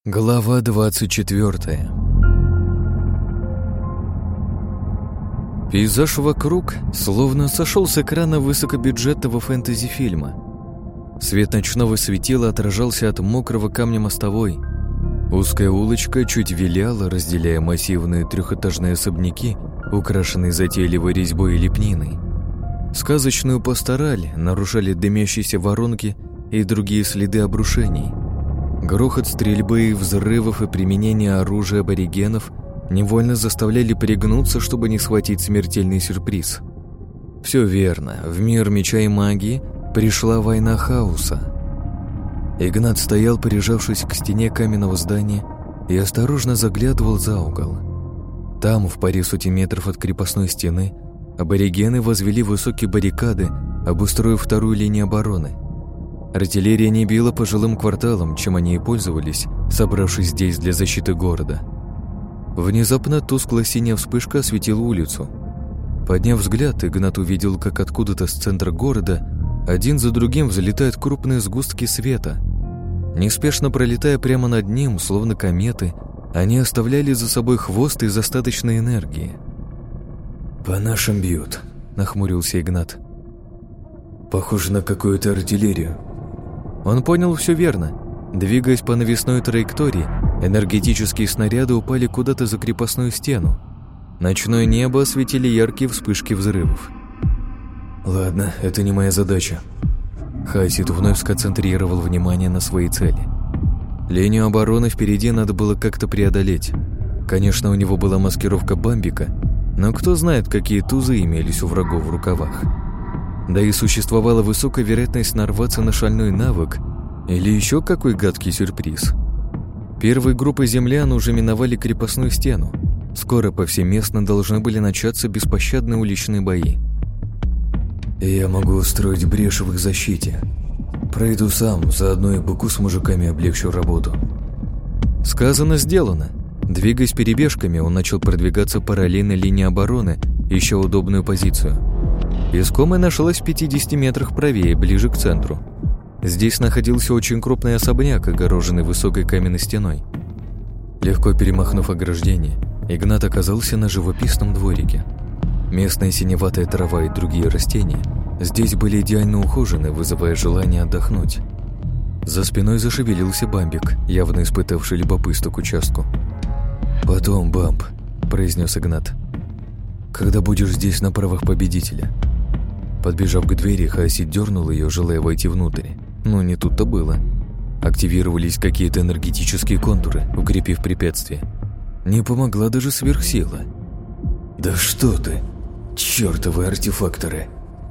Глава 24. Пейзаж вокруг словно сошел с экрана высокобюджетного фэнтези-фильма. Свет ночного светила отражался от мокрого камня мостовой. Узкая улочка чуть виляла, разделяя массивные трехэтажные особняки, украшенные затейливой резьбой и лепниной. Сказочную пастораль нарушали дымящиеся воронки и другие следы обрушений. Грохот стрельбы, взрывов и применения оружия аборигенов невольно заставляли пригнуться, чтобы не схватить смертельный сюрприз. Все верно, в мир меча и магии пришла война хаоса. Игнат стоял, прижавшись к стене каменного здания, и осторожно заглядывал за угол. Там, в паре сотен метров от крепостной стены, аборигены возвели высокие баррикады, обустроив вторую линию обороны. Артиллерия не била по жилым кварталам, чем они и пользовались, собравшись здесь для защиты города. Внезапно тусклая синяя вспышка осветила улицу. Подняв взгляд, Игнат увидел, как откуда-то с центра города один за другим взлетают крупные сгустки света. Неспешно пролетая прямо над ним, словно кометы, они оставляли за собой хвост из остаточной энергии. «По нашим бьют», — нахмурился Игнат. «Похоже на какую-то артиллерию». Он понял все верно. Двигаясь по навесной траектории, энергетические снаряды упали куда-то за крепостную стену. Ночное небо осветили яркие вспышки взрывов. «Ладно, это не моя задача». Хаосид вновь сконцентрировал внимание на своей цели. Линию обороны впереди надо было как-то преодолеть. Конечно, у него была маскировка бамбика, но кто знает, какие тузы имелись у врагов в рукавах. Да и существовала высокая вероятность нарваться на шальной навык или еще какой гадкий сюрприз. Первой группой землян уже миновали крепостную стену. Скоро повсеместно должны были начаться беспощадные уличные бои. «Я могу устроить брешь в их защите. Пройду сам, заодно и быку с мужиками облегчу работу». Сказано, сделано. Двигаясь перебежками, он начал продвигаться параллельно линии обороны, ища удобную позицию. Искомая нашлась в 50 метрах правее, ближе к центру. Здесь находился очень крупный особняк, огороженный высокой каменной стеной. Легко перемахнув ограждение, Игнат оказался на живописном дворике. Местная синеватая трава и другие растения здесь были идеально ухожены, вызывая желание отдохнуть. За спиной зашевелился бамбик, явно испытавший любопытство к участку. «Потом, бамб», — произнес Игнат. «когда будешь здесь на правах победителя». Подбежав к двери, Хаосид дернул ее, желая войти внутрь. Но не тут-то было. Активировались какие-то энергетические контуры, укрепив препятствие. Не помогла даже сверхсила. «Да что ты! Чёртовы артефакторы!»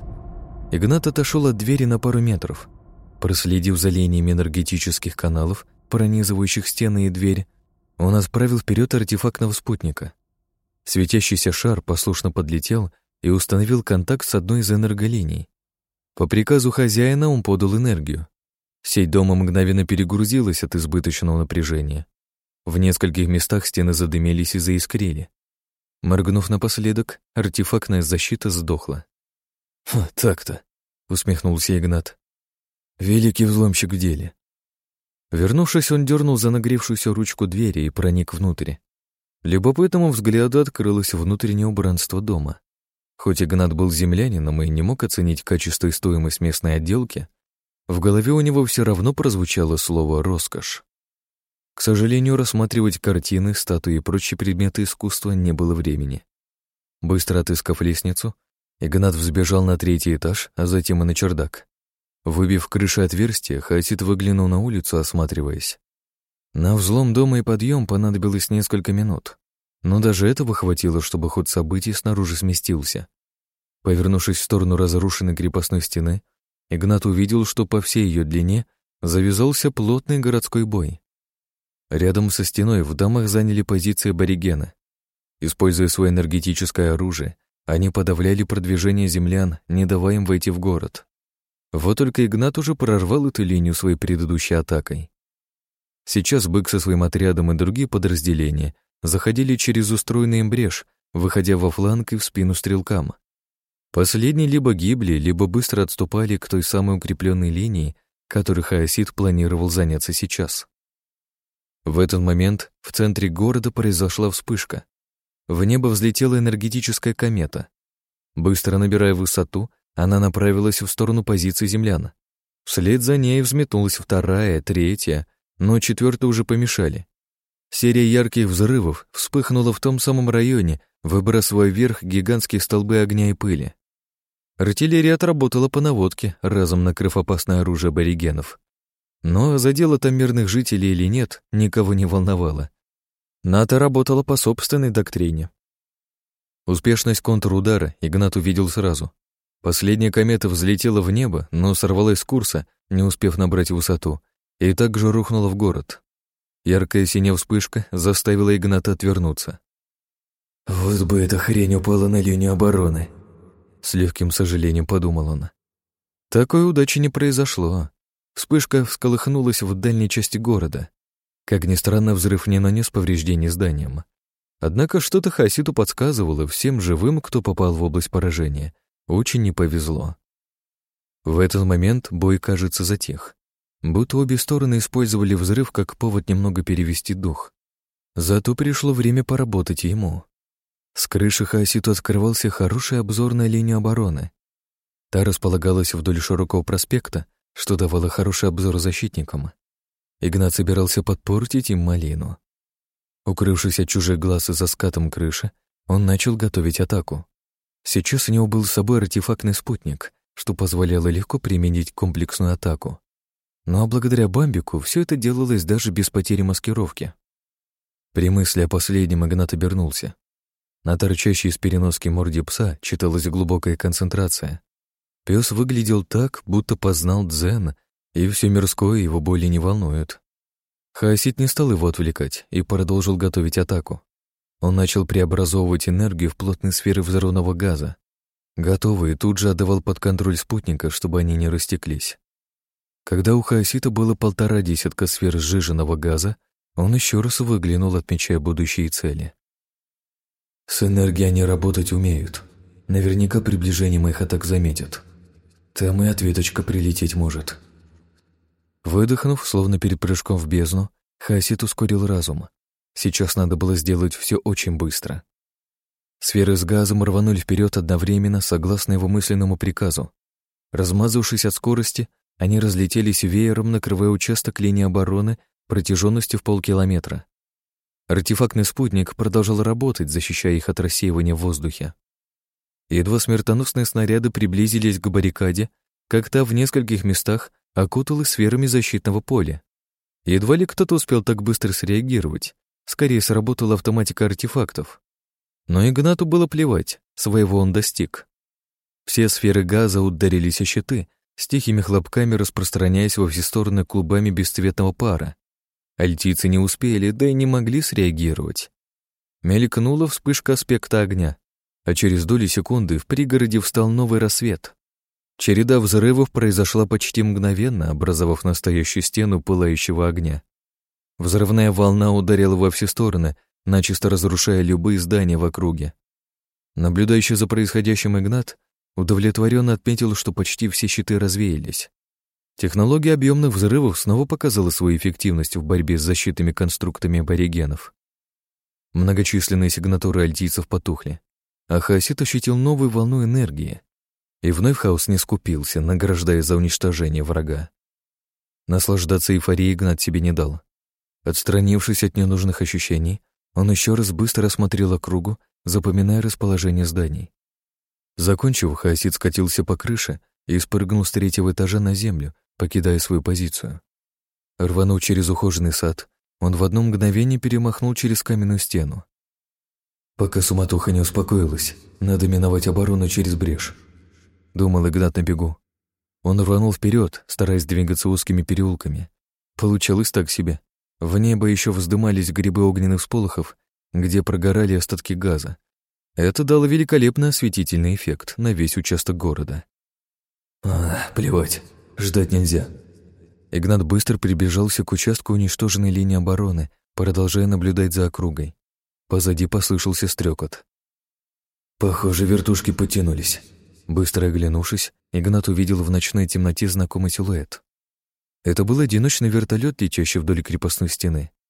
Игнат отошел от двери на пару метров. Проследив за линиями энергетических каналов, пронизывающих стены и дверь, он отправил вперед артефактного спутника. Светящийся шар послушно подлетел и установил контакт с одной из энерголиний. По приказу хозяина он подал энергию. Сеть дома мгновенно перегрузилась от избыточного напряжения. В нескольких местах стены задымились и заискрили. Моргнув напоследок, артефактная защита сдохла. «Так-то», — усмехнулся Игнат. «Великий взломщик в деле». Вернувшись, он дернул за нагревшуюся ручку двери и проник внутрь. Любопытному взгляду открылось внутреннее убранство дома. Хоть Игнат был землянином и не мог оценить качество и стоимость местной отделки, в голове у него все равно прозвучало слово «роскошь». К сожалению, рассматривать картины, статуи и прочие предметы искусства не было времени. Быстро отыскав лестницу, Игнат взбежал на 3-й этаж, а затем и на чердак. Выбив в крыше отверстие, Хаосид выглянул на улицу, осматриваясь. На взлом дома и подъем понадобилось несколько минут, но даже этого хватило, чтобы ход событий снаружи сместился. Повернувшись в сторону разрушенной крепостной стены, Игнат увидел, что по всей ее длине завязался плотный городской бой. Рядом со стеной в домах заняли позиции аборигены. Используя свое энергетическое оружие, они подавляли продвижение землян, не давая им войти в город. Вот только Игнат уже прорвал эту линию своей предыдущей атакой. Сейчас бык со своим отрядом и другие подразделения заходили через устроенный им брешь, выходя во фланг и в спину стрелкам. Последние либо гибли, либо быстро отступали к той самой укрепленной линии, которой Хаосид планировал заняться сейчас. В этот момент в центре города произошла вспышка. В небо взлетела энергетическая комета. Быстро набирая высоту, она направилась в сторону позиции землян. Вслед за ней взметнулась вторая, третья, но четвертую уже помешали. Серия ярких взрывов вспыхнула в том самом районе, выбрасывая вверх гигантские столбы огня и пыли. Артиллерия отработала по наводке, разом накрыв опасное оружие аборигенов. Но задело там мирных жителей или нет, никого не волновало. НАТО работала по собственной доктрине. Успешность контрудара Игнат увидел сразу. Последняя комета взлетела в небо, но сорвалась с курса, не успев набрать высоту, и также рухнула в город. Яркая синяя вспышка заставила Игната отвернуться. «Вот бы эта хрень упала на линию обороны», — с легким сожалением подумал он. Такой удачи не произошло. Вспышка всколыхнулась в дальней части города. Как ни странно, взрыв не нанес повреждений зданиям. Однако что-то Хаоситу подсказывало всем живым, кто попал в область поражения. Очень не повезло. В этот момент бой, кажется, затих. Будто обе стороны использовали взрыв как повод немного перевести дух. Зато пришло время поработать ему. С крыши Хаоситу открывался хороший обзор на линию обороны. Та располагалась вдоль широкого проспекта, что давало хороший обзор защитникам. Игнат собирался подпортить им малину. Укрывшись от чужих глаз и за скатом крыши, он начал готовить атаку. Сейчас у него был с собой артефактный спутник, что позволяло легко применить комплексную атаку. Ну а благодаря Бамбику все это делалось даже без потери маскировки. При мысли о последнем Игнат обернулся. На торчащей из переноски морде пса читалась глубокая концентрация. Пес выглядел так, будто познал дзен, и все мирское его более не волнует. Хаосит не стал его отвлекать и продолжил готовить атаку. Он начал преобразовывать энергию в плотные сферы взрывного газа. Готовый тут же отдавал под контроль спутника, чтобы они не растеклись. Когда у Хаосита было 1,5 десятка сфер сжиженного газа, он еще раз выглянул, отмечая будущие цели. «С энергией они работать умеют. Наверняка приближение моих атак заметят. Там и ответочка прилететь может». Выдохнув, словно перед прыжком в бездну, Хаосит ускорил разум. Сейчас надо было сделать все очень быстро. Сферы с газом рванули вперед одновременно, согласно его мысленному приказу. Размазавшись от скорости, они разлетелись веером, накрывая участок линии обороны протяженностью в 0,5 километра. Артефактный спутник продолжал работать, защищая их от рассеивания в воздухе. Едва смертоносные снаряды приблизились к баррикаде, как та в нескольких местах окуталась сферами защитного поля. Едва ли кто-то успел так быстро среагировать. Скорее сработала автоматика артефактов. Но Игнату было плевать, своего он достиг. Все сферы газа ударились о щиты, с тихими хлопками распространяясь во все стороны клубами бесцветного пара. Альтийцы не успели, да и не могли среагировать. Мелькнула вспышка аспекта огня, а через доли секунды в пригороде встал новый рассвет. Череда взрывов произошла почти мгновенно, образовав настоящую стену пылающего огня. Взрывная волна ударила во все стороны, начисто разрушая любые здания в округе. Наблюдающий за происходящим Игнат удовлетворенно отметил, что почти все щиты развеялись. Технология объемных взрывов снова показала свою эффективность в борьбе с защитными конструктами аборигенов. Многочисленные сигнатуры альтийцев потухли, а Хаосит ощутил новую волну энергии. И вновь хаос не скупился, награждая за уничтожение врага. Наслаждаться эйфорией Игнат себе не дал. Отстранившись от ненужных ощущений, он еще раз быстро осмотрел округу, запоминая расположение зданий. Закончив, Хаосит скатился по крыше и спрыгнул с 3-го этажа на землю, покидая свою позицию. Рванув через ухоженный сад, он в одно мгновение перемахнул через каменную стену. «Пока суматоха не успокоилась, надо миновать оборону через брешь», — думал Игнат на бегу. Он рванул вперед, стараясь двигаться узкими переулками. Получалось так себе. В небо еще вздымались грибы огненных всполохов, где прогорали остатки газа. Это дало великолепный осветительный эффект на весь участок города. Плевать, ждать нельзя. Игнат быстро приближался к участку уничтоженной линии обороны, продолжая наблюдать за округой. Позади послышался стрекот. Похоже, вертушки подтянулись. Быстро оглянувшись, Игнат увидел в ночной темноте знакомый силуэт. Это был одиночный вертолет, летящий вдоль крепостной стены.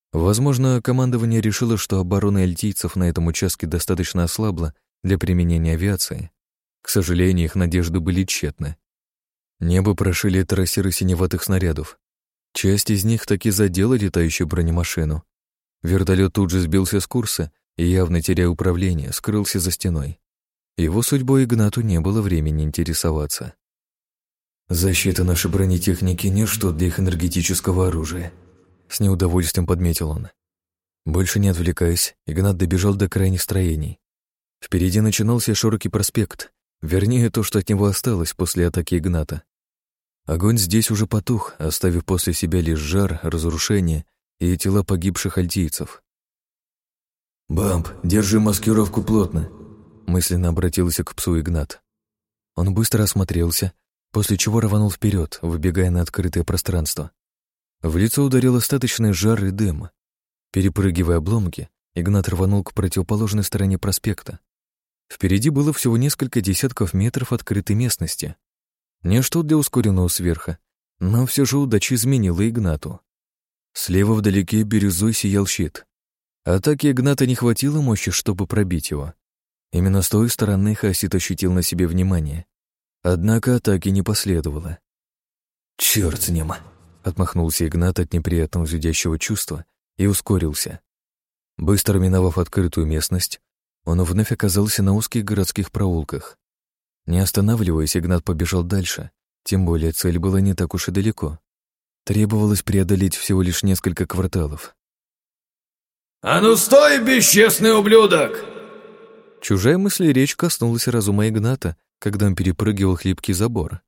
Возможно, командование решило, что оборона эльтийцев на этом участке достаточно ослабла для применения авиации. К сожалению, их надежды были тщетны. Небо прошили трассеры синеватых снарядов. Часть из них таки задела летающую бронемашину. Вертолет тут же сбился с курса и, явно теряя управление, скрылся за стеной. Его судьбой Игнату не было времени интересоваться. «Защита нашей бронетехники — ничто для их энергетического оружия», — с неудовольствием подметил он. Больше не отвлекаясь, Игнат добежал до крайних строений. Впереди начинался широкий проспект, вернее, то, что от него осталось после атаки Игната. Огонь здесь уже потух, оставив после себя лишь жар, разрушение и тела погибших альтийцев. «Бамп, держи маскировку плотно», — мысленно обратился к псу Игнат. Он быстро осмотрелся, после чего рванул вперед, выбегая на открытое пространство. В лицо ударил остаточный жар и дым. Перепрыгивая обломки, Игнат рванул к противоположной стороне проспекта. Впереди было всего несколько десятков метров открытой местности. Ничто для ускоренного сверха, но все же удача изменила Игнату. Слева вдалеке бирюзой сиял щит. Атаки Игната не хватило мощи, чтобы пробить его. Именно с той стороны хаосит ощутил на себе внимание. Однако атаки не последовало. «Чёрт с ним!» — отмахнулся Игнат от неприятного зудящего чувства и ускорился. Быстро миновав открытую местность, он вновь оказался на узких городских проулках. Не останавливаясь, Игнат побежал дальше, тем более цель была не так уж и далеко. Требовалось преодолеть всего лишь несколько кварталов. «А ну стой, бесчестный ублюдок!» Чужая мысль и речь коснулась разума Игната, когда он перепрыгивал хлипкий забор.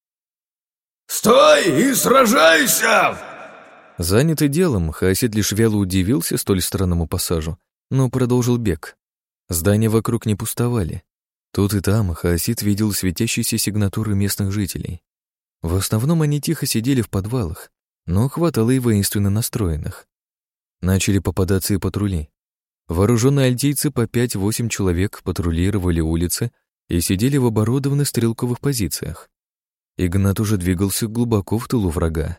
«Стой и сражайся!» Занятый делом, хаосит лишь вяло удивился столь странному пассажу, но продолжил бег. Здания вокруг не пустовали. Тут и там хаосит видел светящиеся сигнатуры местных жителей. В основном они тихо сидели в подвалах, но хватало и воинственно настроенных. Начали попадаться и патрули. Вооруженные альтийцы по 5-8 человек патрулировали улицы и сидели в оборудованных стрелковых позициях. Игнат уже двигался глубоко в тылу врага.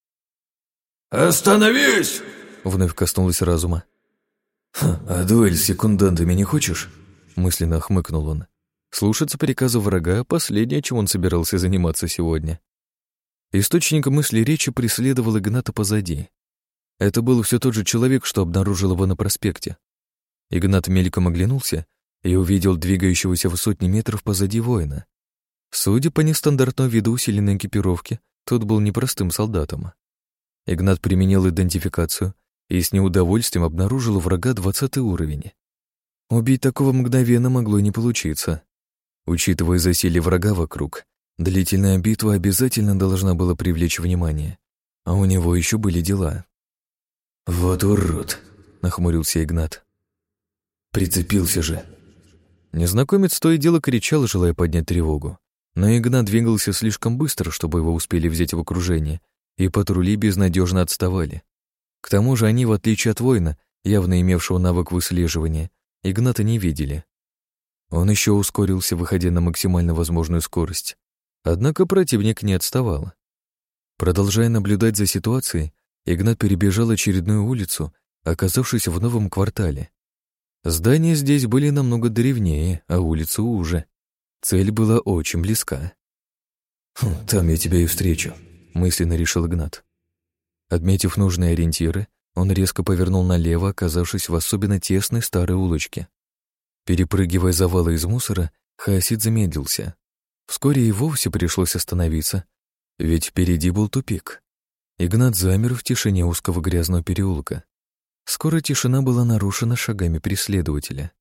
«Остановись!» — вновь коснулось разума. «А дуэль с секундантами не хочешь?» — мысленно хмыкнул он. Слушаться приказа врага — последнее, чем он собирался заниматься сегодня. Источник мысли речи преследовал Игната позади. Это был все тот же человек, что обнаружил его на проспекте. Игнат мельком оглянулся и увидел двигающегося в сотни метров позади воина. Судя по нестандартному виду усиленной экипировки, тот был непростым солдатом. Игнат применил идентификацию и с неудовольствием обнаружил у врага 20-й уровень. Убить такого мгновенно могло и не получиться. Учитывая засилие врага вокруг, длительная битва обязательно должна была привлечь внимание, а у него еще были дела. «Вот урод!» — нахмурился Игнат. «Прицепился же!» Незнакомец то и дело кричал, желая поднять тревогу, но Игнат двигался слишком быстро, чтобы его успели взять в окружение, и патрули безнадежно отставали. К тому же они, в отличие от воина, явно имевшего навык выслеживания, Игната не видели. Он еще ускорился, выходя на максимально возможную скорость. Однако противник не отставал. Продолжая наблюдать за ситуацией, Игнат перебежал очередную улицу, оказавшись в новом квартале. Здания здесь были намного древнее, а улица уже. Цель была очень близка. «Там я тебя и встречу», — мысленно решил Игнат. Отметив нужные ориентиры, он резко повернул налево, оказавшись в особенно тесной старой улочке. Перепрыгивая завалы из мусора, хаосит замедлился. Вскоре и вовсе пришлось остановиться, ведь впереди был тупик. Игнат замер в тишине узкого грязного переулка. Скоро тишина была нарушена шагами преследователя.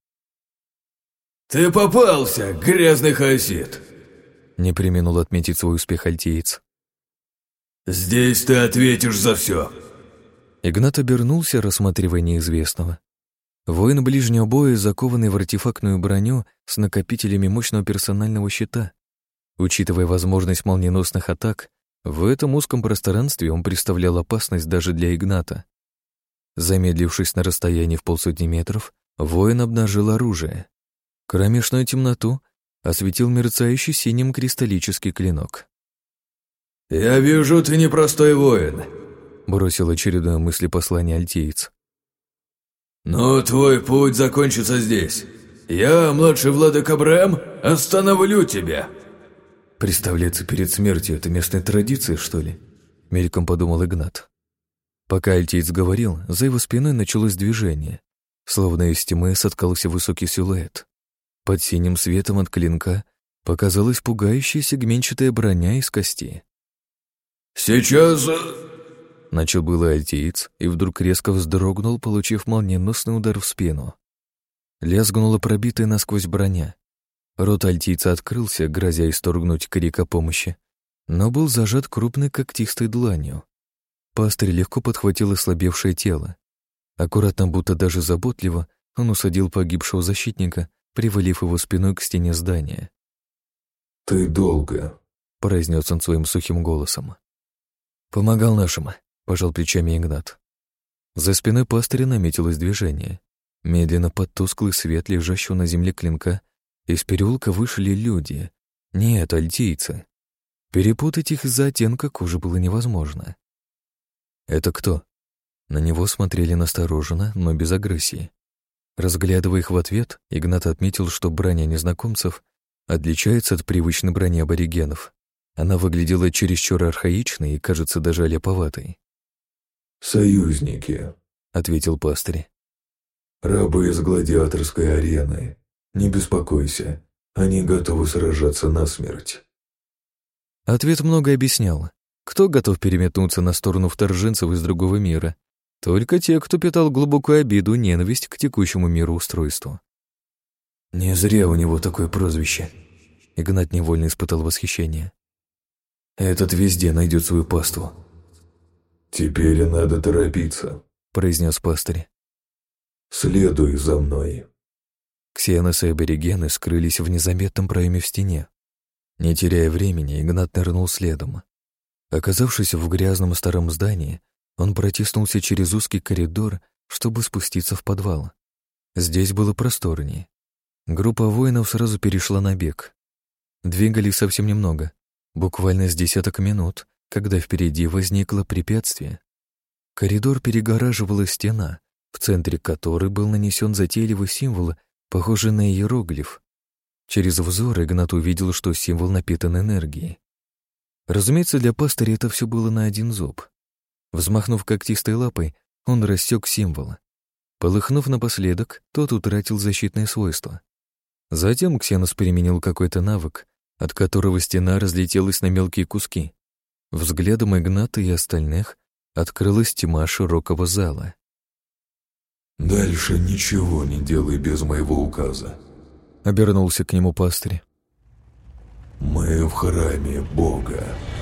«Ты попался, грязный хаосит!» — не преминул отметить свой успех альтиец. «Здесь ты ответишь за все!» Игнат обернулся, рассматривая неизвестного. Воин ближнего боя, закованный в артефактную броню с накопителями мощного персонального щита. Учитывая возможность молниеносных атак, в этом узком пространстве он представлял опасность даже для Игната. Замедлившись на расстоянии в 150 метров, воин обнажил оружие. Кромешную темноту осветил мерцающий синим кристаллический клинок. «Я вижу, ты непростой воин. бросил очередное мыслепослание альтиец. «Но твой путь закончится здесь. Я, младший владыка Брэм, остановлю тебя!» Представляться перед смертью — это местная традиция, что ли? Мельком подумал Игнат. Пока альтиец говорил, за его спиной началось движение. Словно из тьмы соткался высокий силуэт. Под синим светом от клинка показалась пугающая сегментчатая броня из кости. «Сейчас...» Начал было альтиец и вдруг резко вздрогнул, получив молниеносный удар в спину. Лязгнула пробитая насквозь броня. Рот альтийца открылся, грозя исторгнуть крик о помощи, но был зажат крупной когтистой дланью. Пастырь легко подхватил ослабевшее тело. Аккуратно, будто даже заботливо, он усадил погибшего защитника, привалив его спиной к стене здания. «Ты долго», — произнес он своим сухим голосом. «Помогал нашим», — пожал плечами Игнат. За спиной пастыря наметилось движение. Медленно под тусклый свет лежащего на земле клинка из переулка вышли люди. Нет, альтийцы. Перепутать их из-за оттенка кожи было невозможно. «Это кто?» На него смотрели настороженно, но без агрессии. Разглядывая их в ответ, Игнат отметил, что броня незнакомцев отличается от привычной брони аборигенов. Она выглядела чересчур архаичной и, кажется, даже аляповатой. «Союзники», — ответил пастырь. «Рабы из гладиаторской арены. Не беспокойся, они готовы сражаться насмерть». Ответ многое объяснял. Кто готов переметнуться на сторону вторженцев из другого мира? Только те, кто питал глубокую обиду, ненависть к текущему мироустройству. «Не зря у него такое прозвище», — Игнат невольно испытал восхищение. «Этот везде найдет свою паству». «Теперь надо торопиться», — произнес пастырь. «Следуй за мной». Ксеносы и аборигены скрылись в незаметном проеме в стене. Не теряя времени, Игнат нырнул следом. Оказавшись в грязном старом здании, он протиснулся через узкий коридор, чтобы спуститься в подвал. Здесь было просторнее. Группа воинов сразу перешла на бег. Двигались совсем немного, буквально с десяток минут, когда впереди возникло препятствие. Коридор перегораживала стена, в центре которой был нанесен затейливый символ, похожий на иероглиф. Через взор Игнат увидел, что символ напитан энергией. Разумеется, для пастыря это все было на один зуб. Взмахнув когтистой лапой, он рассек символ. Полыхнув напоследок, тот утратил защитные свойства. Затем Ксенос применил какой-то навык, от которого стена разлетелась на мелкие куски. Взглядом Игната и остальных открылась тьма широкого зала. «Дальше ничего не делай без моего указа», — обернулся к нему пастырь. «Мы в храме Бога».